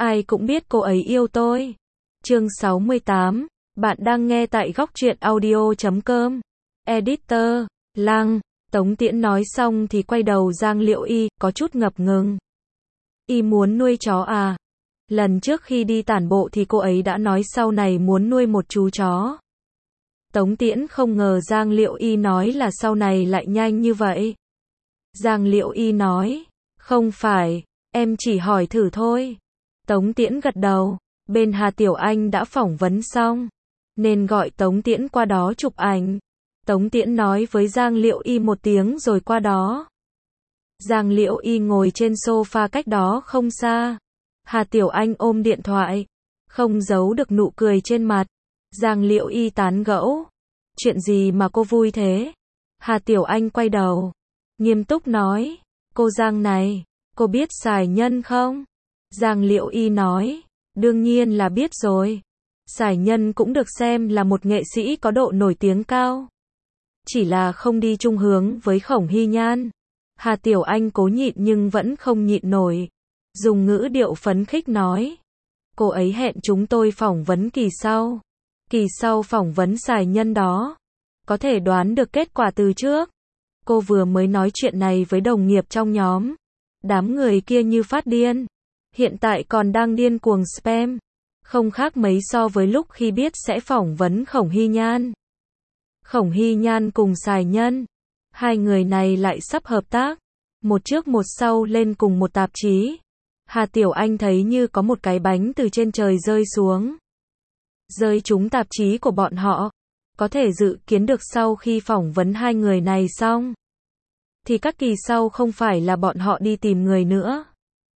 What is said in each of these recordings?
ai cũng biết cô ấy yêu tôi. Chương 68, bạn đang nghe tại góc truyện audio.com. Editor, Lăng, Tống Tiễn nói xong thì quay đầu Giang Liệu Y, có chút ngập ngừng. Y muốn nuôi chó à? Lần trước khi đi tản bộ thì cô ấy đã nói sau này muốn nuôi một chú chó. Tống Tiễn không ngờ Giang Liệu Y nói là sau này lại nhanh như vậy. Giang Liệu Y nói, không phải, em chỉ hỏi thử thôi. Tống Tiễn gật đầu, bên Hà Tiểu Anh đã phỏng vấn xong, nên gọi Tống Tiễn qua đó chụp ảnh. Tống Tiễn nói với Giang Liệu Y một tiếng rồi qua đó. Giang Liệu Y ngồi trên sofa cách đó không xa. Hà Tiểu Anh ôm điện thoại, không giấu được nụ cười trên mặt. Giang Liệu Y tán gẫu, chuyện gì mà cô vui thế? Hà Tiểu Anh quay đầu, nghiêm túc nói, cô Giang này, cô biết Sài Nhân không? Giang Liệu Y nói, đương nhiên là biết rồi. Sài Nhân cũng được xem là một nghệ sĩ có độ nổi tiếng cao. Chỉ là không đi chung hướng với Khổng Hy Nhan. Hà Tiểu Anh cố nhịn nhưng vẫn không nhịn nổi. Dùng ngữ điệu phấn khích nói, cô ấy hẹn chúng tôi phỏng vấn kỳ sau. Kỳ sau phỏng vấn Sài Nhân đó. Có thể đoán được kết quả từ trước. Cô vừa mới nói chuyện này với đồng nghiệp trong nhóm. Đám người kia như phát điên. Hiện tại còn đang điên cuồng spam. Không khác mấy so với lúc khi biết sẽ phỏng vấn Khổng Hy Nhan. Khổng Hy Nhan cùng Sài Nhân. Hai người này lại sắp hợp tác. Một trước một sau lên cùng một tạp chí. Hà Tiểu Anh thấy như có một cái bánh từ trên trời rơi xuống. Rơi trúng tạp chí của bọn họ. Có thể dự kiến được sau khi phỏng vấn hai người này xong. Thì các kỳ sau không phải là bọn họ đi tìm người nữa.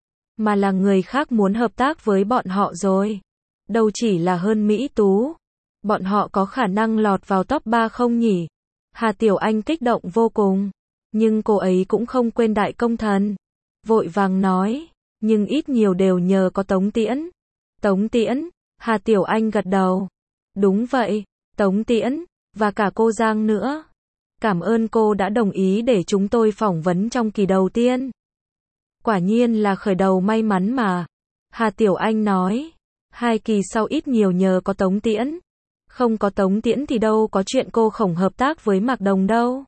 Mà là người khác muốn hợp tác với bọn họ rồi. Đâu chỉ là hơn Mỹ Tú. Bọn họ có khả năng lọt vào top 3 không nhỉ? Hà Tiểu Anh kích động vô cùng. Nhưng cô ấy cũng không quên đại công thần. Vội vàng nói, nhưng ít nhiều đều nhờ có Tống Tiễn. Tống Tiễn, Hà Tiểu Anh gật đầu. Đúng vậy, Tống Tiễn, và cả cô Giang nữa. Cảm ơn cô đã đồng ý để chúng tôi phỏng vấn trong kỳ đầu tiên. Quả nhiên là khởi đầu may mắn mà. Hà Tiểu Anh nói, hai kỳ sau ít nhiều nhờ có Tống Tiễn. Không có Tống Tiễn thì đâu có chuyện cô Khổng hợp tác với Mạc Đồng đâu.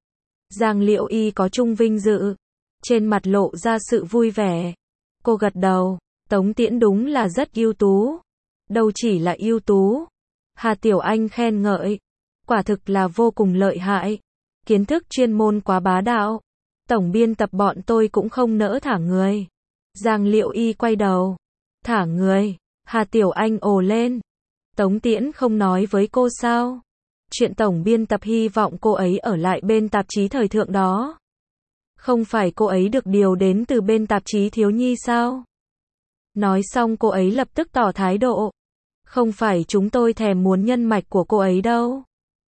Giang Liệu Y có chung vinh dự. Trên mặt lộ ra sự vui vẻ. Cô gật đầu, Tống Tiễn đúng là rất ưu tú. Đâu chỉ là ưu tú. Hà Tiểu Anh khen ngợi. Quả thực là vô cùng lợi hại. Kiến thức chuyên môn quá bá đạo. Tổng biên tập bọn tôi cũng không nỡ thả người. Giang Liệu Y quay đầu. Thả người. Hà Tiểu Anh ồ lên. Tống Tiễn không nói với cô sao? Chuyện tổng biên tập hy vọng cô ấy ở lại bên tạp chí thời thượng đó. Không phải cô ấy được điều đến từ bên tạp chí thiếu nhi sao? Nói xong cô ấy lập tức tỏ thái độ. Không phải chúng tôi thèm muốn nhân mạch của cô ấy đâu.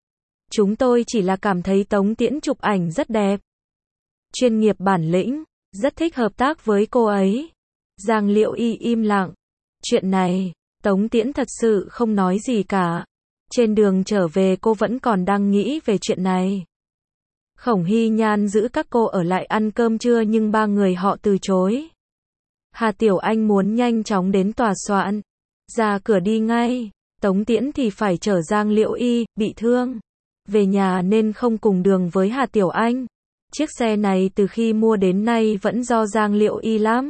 Chúng tôi chỉ là cảm thấy Tống Tiễn chụp ảnh rất đẹp. Chuyên nghiệp bản lĩnh, rất thích hợp tác với cô ấy. Giang Liệu Y im lặng. Chuyện này, Tống Tiễn thật sự không nói gì cả. Trên đường trở về cô vẫn còn đang nghĩ về chuyện này. Khổng Hy Nhan giữ các cô ở lại ăn cơm trưa nhưng ba người họ từ chối. Hà Tiểu Anh muốn nhanh chóng đến tòa soạn. Ra cửa đi ngay. Tống Tiễn thì phải chở Giang Liệu Y, bị thương. Về nhà nên không cùng đường với Hà Tiểu Anh. Chiếc xe này từ khi mua đến nay vẫn do Giang Liệu Y lắm.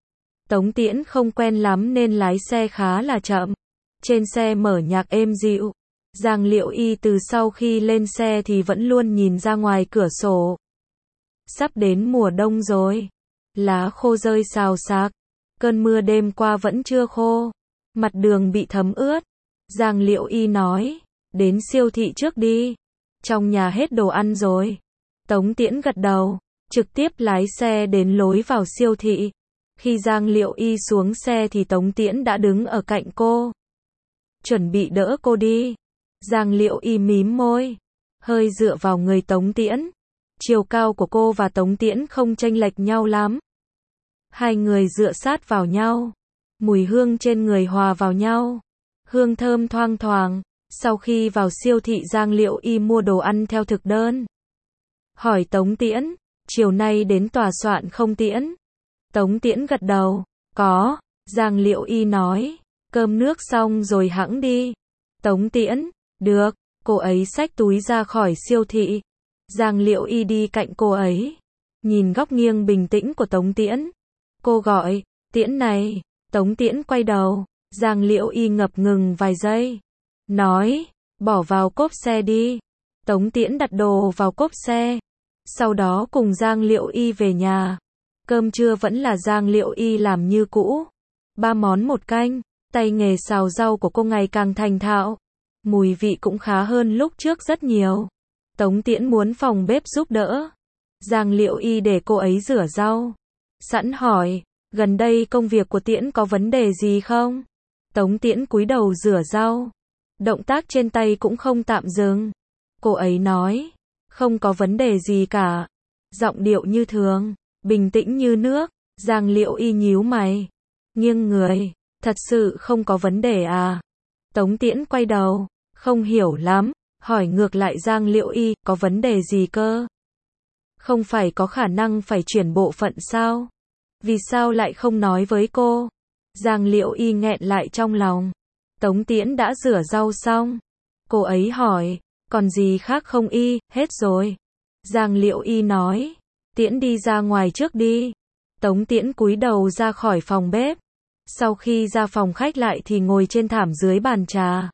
Tống Tiễn không quen lắm nên lái xe khá là chậm. Trên xe mở nhạc êm dịu. Giang Liệu Y từ sau khi lên xe thì vẫn luôn nhìn ra ngoài cửa sổ. Sắp đến mùa đông rồi. Lá khô rơi xào xạc. Cơn mưa đêm qua vẫn chưa khô. Mặt đường bị thấm ướt. Giang Liệu Y nói, đến siêu thị trước đi. Trong nhà hết đồ ăn rồi. Tống Tiễn gật đầu, trực tiếp lái xe đến lối vào siêu thị. Khi Giang Liệu Y xuống xe thì Tống Tiễn đã đứng ở cạnh cô. Chuẩn bị đỡ cô đi. Giang Liệu Y mím môi, hơi dựa vào người Tống Tiễn. Chiều cao của cô và Tống Tiễn không chênh lệch nhau lắm. Hai người dựa sát vào nhau. Mùi hương trên người hòa vào nhau. Hương thơm thoang thoảng. Sau khi vào siêu thị Giang Liệu Y mua đồ ăn theo thực đơn. Hỏi Tống Tiễn, chiều nay đến tòa soạn không Tiễn? Tống Tiễn gật đầu, có. Giang Liễu Y nói, cơm nước xong rồi hẵng đi. Tống Tiễn, được, cô ấy xách túi ra khỏi siêu thị. Giang Liễu Y đi cạnh cô ấy, nhìn góc nghiêng bình tĩnh của Tống Tiễn. Cô gọi, Tiễn này, Tống Tiễn quay đầu, Giang Liễu Y ngập ngừng vài giây. Nói, bỏ vào cốp xe đi. Tống Tiễn đặt đồ vào cốp xe. Sau đó cùng Giang Liễu Y về nhà. Cơm trưa vẫn là Giang Liễu Y làm như cũ. 3 món 1 canh, tay nghề xào rau của cô ngày càng thành thạo. Mùi vị cũng khá hơn lúc trước rất nhiều. Tống Tiễn muốn phòng bếp giúp đỡ. Giang Liễu Y để cô ấy rửa rau. Sẵn hỏi, gần đây công việc của Tiễn có vấn đề gì không? Tống Tiễn cúi đầu rửa rau. Động tác trên tay cũng không tạm dừng. Cô ấy nói, không có vấn đề gì cả. Giọng điệu như thường, bình tĩnh như nước. Giang Liễu Y nhíu mày, nghiêng người, thật sự không có vấn đề à? Tống Tiễn quay đầu, không hiểu lắm, hỏi ngược lại Giang Liễu Y, có vấn đề gì cơ? Không phải có khả năng phải chuyển bộ phận sao? Vì sao lại không nói với cô? Giang Liễu Y nghẹn lại trong lòng. Tống Tiễn đã rửa rau xong. Cô ấy hỏi, còn gì khác không Y, hết rồi. Giang Liễu Y nói, Tiễn đi ra ngoài trước đi. Tống Tiễn cúi đầu ra khỏi phòng bếp. Sau khi ra phòng khách lại thì ngồi trên thảm dưới bàn trà.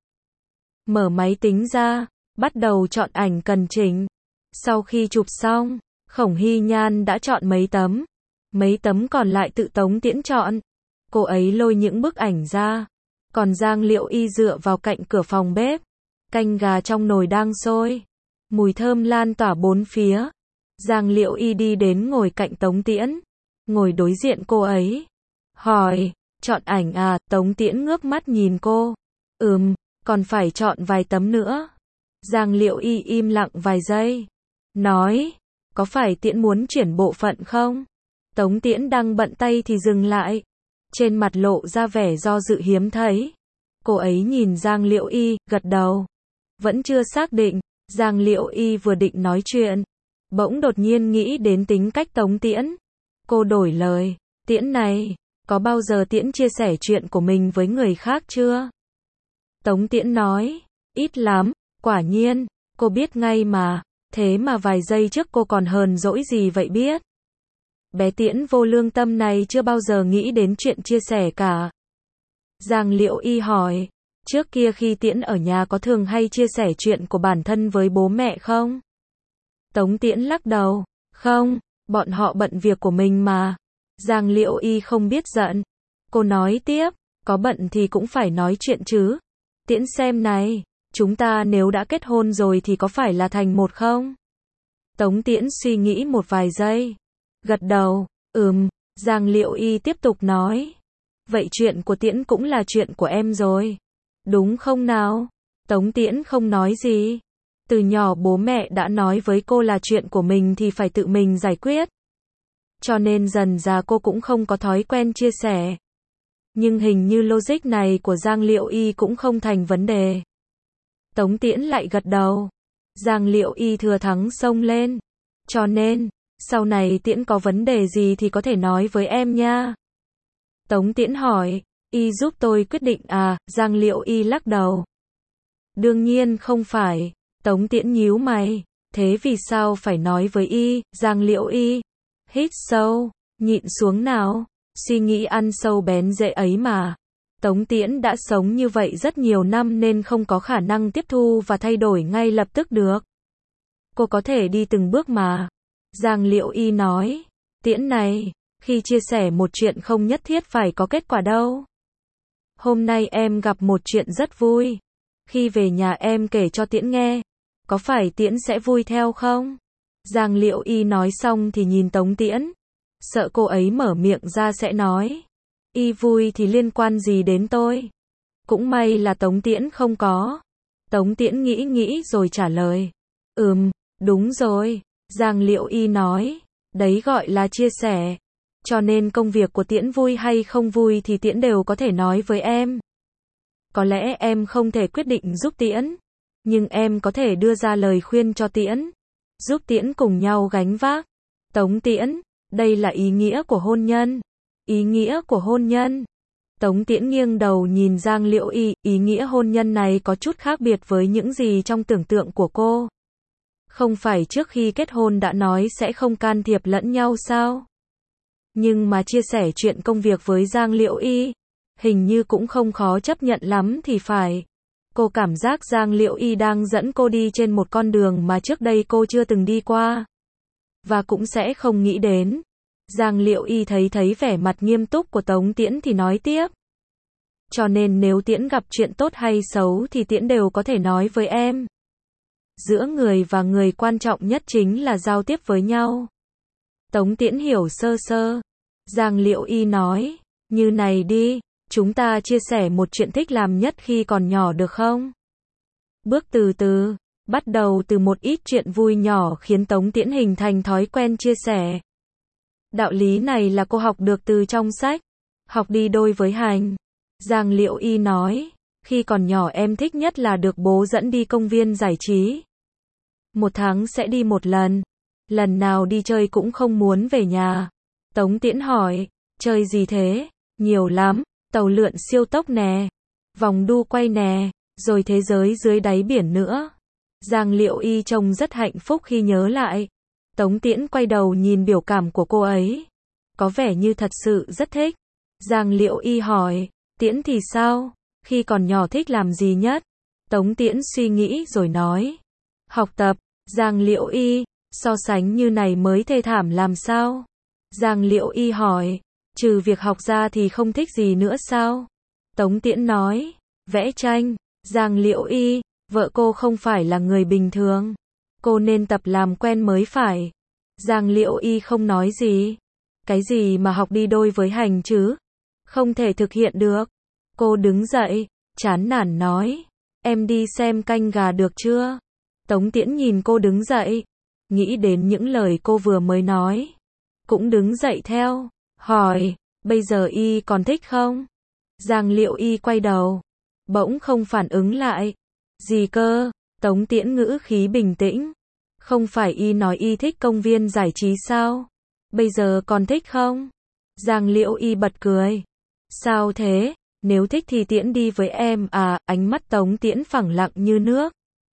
Mở máy tính ra, bắt đầu chọn ảnh cần chỉnh. Sau khi chụp xong, Khổng Hy Nhan đã chọn mấy tấm. Mấy tấm còn lại tự Tống Tiễn chọn. Cô ấy lôi những bức ảnh ra. Còn Giang Liễu Y dựa vào cạnh cửa phòng bếp. Canh gà trong nồi đang sôi. Mùi thơm lan tỏa bốn phía. Giang Liễu Y đi đến ngồi cạnh Tống Tiễn. Ngồi đối diện cô ấy. Hỏi, chọn ảnh à? Tống Tiễn ngước mắt nhìn cô. Còn phải chọn vài tấm nữa. Giang Liễu Y im lặng vài giây. Nói, có phải Tiễn muốn chuyển bộ phận không? Tống Tiễn đang bận tay thì dừng lại. Trên mặt lộ ra vẻ do dự hiếm thấy. Cô ấy nhìn Giang Liễu Y, gật đầu. Vẫn chưa xác định. Giang Liễu Y vừa định nói chuyện, bỗng đột nhiên nghĩ đến tính cách Tống Tiễn. Cô đổi lời, Tiễn này, có bao giờ Tiễn chia sẻ chuyện của mình với người khác chưa? Tống Tiễn nói, ít lắm, quả nhiên, cô biết ngay mà, thế mà vài giây trước cô còn hờn dỗi gì vậy biết? Bé Tiễn vô lương tâm này chưa bao giờ nghĩ đến chuyện chia sẻ cả. Giang Liễu Y hỏi, trước kia khi Tiễn ở nhà có thường hay chia sẻ chuyện của bản thân với bố mẹ không? Tống Tiễn lắc đầu, không, bọn họ bận việc của mình mà. Giang Liễu Y không biết giận. Cô nói tiếp, có bận thì cũng phải nói chuyện chứ. Tiễn xem này, chúng ta nếu đã kết hôn rồi thì có phải là thành một không? Tống Tiễn suy nghĩ một vài giây. Gật đầu, Giang Liễu Y tiếp tục nói. Vậy chuyện của Tiễn cũng là chuyện của em rồi. Đúng không nào? Tống Tiễn không nói gì. Từ nhỏ bố mẹ đã nói với cô là chuyện của mình thì phải tự mình giải quyết. Cho nên dần dà cô cũng không có thói quen chia sẻ. Nhưng hình như logic này của Giang Liễu Y cũng không thành vấn đề. Tống Tiễn lại gật đầu. Giang Liễu Y thừa thắng xông lên. Cho nên, sau này Tiễn có vấn đề gì thì có thể nói với em nha. Tống Tiễn hỏi, Y giúp tôi quyết định à? Giang Liễu Y lắc đầu. Đương nhiên không phải. Tống Tiễn nhíu mày. Thế vì sao phải nói với Y? Giang Liễu Y hít sâu, nhịn xuống nào. Suy nghĩ ăn sâu bén rễ ấy mà. Tống Tiễn đã sống như vậy rất nhiều năm nên không có khả năng tiếp thu và thay đổi ngay lập tức được. Cô có thể đi từng bước mà. Giang Liễu Y nói, Tiễn này, khi chia sẻ một chuyện không nhất thiết phải có kết quả đâu. Hôm nay em gặp một chuyện rất vui. Khi về nhà em kể cho Tiễn nghe. Có phải Tiễn sẽ vui theo không? Giang Liễu Y nói xong thì nhìn Tống Tiễn. Sợ cô ấy mở miệng ra sẽ nói. Y vui thì liên quan gì đến tôi? Cũng may là Tống Tiễn không có. Tống Tiễn nghĩ rồi trả lời. Đúng rồi. Giang Liễu Y nói. Đấy gọi là chia sẻ. Cho nên công việc của Tiễn vui hay không vui thì Tiễn đều có thể nói với em. Có lẽ em không thể quyết định giúp Tiễn. Nhưng em có thể đưa ra lời khuyên cho Tiễn. Giúp Tiễn cùng nhau gánh vác. Tống Tiễn, đây là ý nghĩa của hôn nhân. Ý nghĩa của hôn nhân. Tống Tiễn nghiêng đầu nhìn Giang Liễu Y, ý nghĩa hôn nhân này có chút khác biệt với những gì trong tưởng tượng của cô. Không phải trước khi kết hôn đã nói sẽ không can thiệp lẫn nhau sao? Nhưng mà chia sẻ chuyện công việc với Giang Liễu Y, hình như cũng không khó chấp nhận lắm thì phải. Cô cảm giác Giang Liễu Y đang dẫn cô đi trên một con đường mà trước đây cô chưa từng đi qua. Và cũng sẽ không nghĩ đến. Giang Liễu Y thấy vẻ mặt nghiêm túc của Tống Tiễn thì nói tiếp. Cho nên nếu Tiễn gặp chuyện tốt hay xấu thì Tiễn đều có thể nói với em. Giữa người và người quan trọng nhất chính là giao tiếp với nhau. Tống Tiễn hiểu sơ sơ. Giang Liễu Y nói, như này đi, chúng ta chia sẻ một chuyện thích làm nhất khi còn nhỏ được không? Bước từ từ, bắt đầu từ một ít chuyện vui nhỏ khiến Tống Tiễn hình thành thói quen chia sẻ. Đạo lý này là cô học được từ trong sách, học đi đôi với hành. Giang Liễu Y nói, khi còn nhỏ em thích nhất là được bố dẫn đi công viên giải trí. Một tháng sẽ đi một lần. Lần nào đi chơi cũng không muốn về nhà. Tống Tiễn hỏi, chơi gì thế? Nhiều lắm, tàu lượn siêu tốc nè, vòng đu quay nè, rồi thế giới dưới đáy biển nữa. Giang Liễu Y trông rất hạnh phúc khi nhớ lại. Tống Tiễn quay đầu nhìn biểu cảm của cô ấy. Có vẻ như thật sự rất thích. Giang Liễu Y hỏi, Tiễn thì sao? Khi còn nhỏ thích làm gì nhất? Tống Tiễn suy nghĩ rồi nói, học tập. Giang Liễu Y, so sánh như này mới thê thảm làm sao? Giang Liễu Y hỏi, trừ việc học ra thì không thích gì nữa sao? Tống Tiễn nói, vẽ tranh. Giang Liễu Y, vợ cô không phải là người bình thường. Cô nên tập làm quen mới phải. Giang Liễu Y không nói gì. Cái gì mà học đi đôi với hành chứ? Không thể thực hiện được. Cô đứng dậy, chán nản nói, em đi xem canh gà được chưa? Tống Tiễn nhìn cô đứng dậy, nghĩ đến những lời cô vừa mới nói. Cũng đứng dậy theo, hỏi, bây giờ Y còn thích không? Giang Liễu Y quay đầu, bỗng không phản ứng lại. Gì cơ? Tống Tiễn ngữ khí bình tĩnh. Không phải Y nói Y thích công viên giải trí sao? Bây giờ còn thích không? Giang Liễu Y bật cười. Sao thế? Nếu thích thì Tiễn đi với em à? Ánh mắt Tống Tiễn phẳng lặng như nước.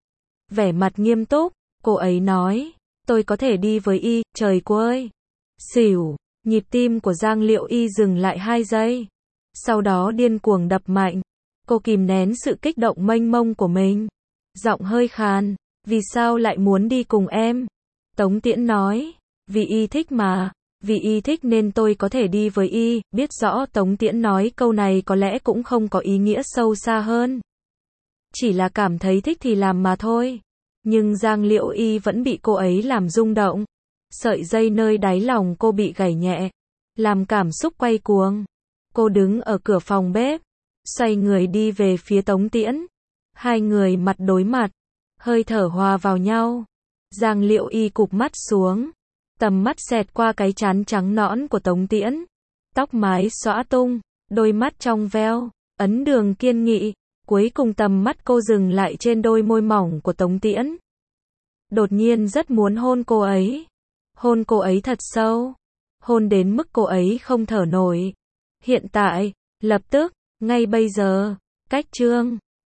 Vẻ mặt nghiêm túc, cô ấy nói, tôi có thể đi với Y, trời cô ơi. Xỉu, nhịp tim của Giang Liễu Y dừng lại 2 giây. Sau đó điên cuồng đập mạnh. Cô kìm nén sự kích động mênh mông của mình. Giọng hơi khàn, vì sao lại muốn đi cùng em? Tống Tiễn nói, vì Y thích mà. Vì Y thích nên tôi có thể đi với Y. Biết rõ Tống Tiễn nói câu này có lẽ cũng không có ý nghĩa sâu xa hơn. Chỉ là cảm thấy thích thì làm mà thôi. Nhưng Giang Liễu Y vẫn bị cô ấy làm rung động. Sợi dây nơi đáy lòng cô bị gảy nhẹ, làm cảm xúc quay cuồng. Cô đứng ở cửa phòng bếp, xoay người đi về phía Tống Tiễn. Hai người mặt đối mặt, hơi thở hòa vào nhau. Giang Liễu Y cụp mắt xuống, tầm mắt xẹt qua cái trán trắng nõn của Tống Tiễn. Tóc mái xõa tung, đôi mắt trong veo, ấn đường kiên nghị. Cuối cùng tầm mắt cô dừng lại trên đôi môi mỏng của Tống Tiễn. Đột nhiên rất muốn hôn cô ấy. Hôn cô ấy thật sâu. Hôn đến mức cô ấy không thở nổi. Hiện tại, lập tức, ngay bây giờ. Cách chương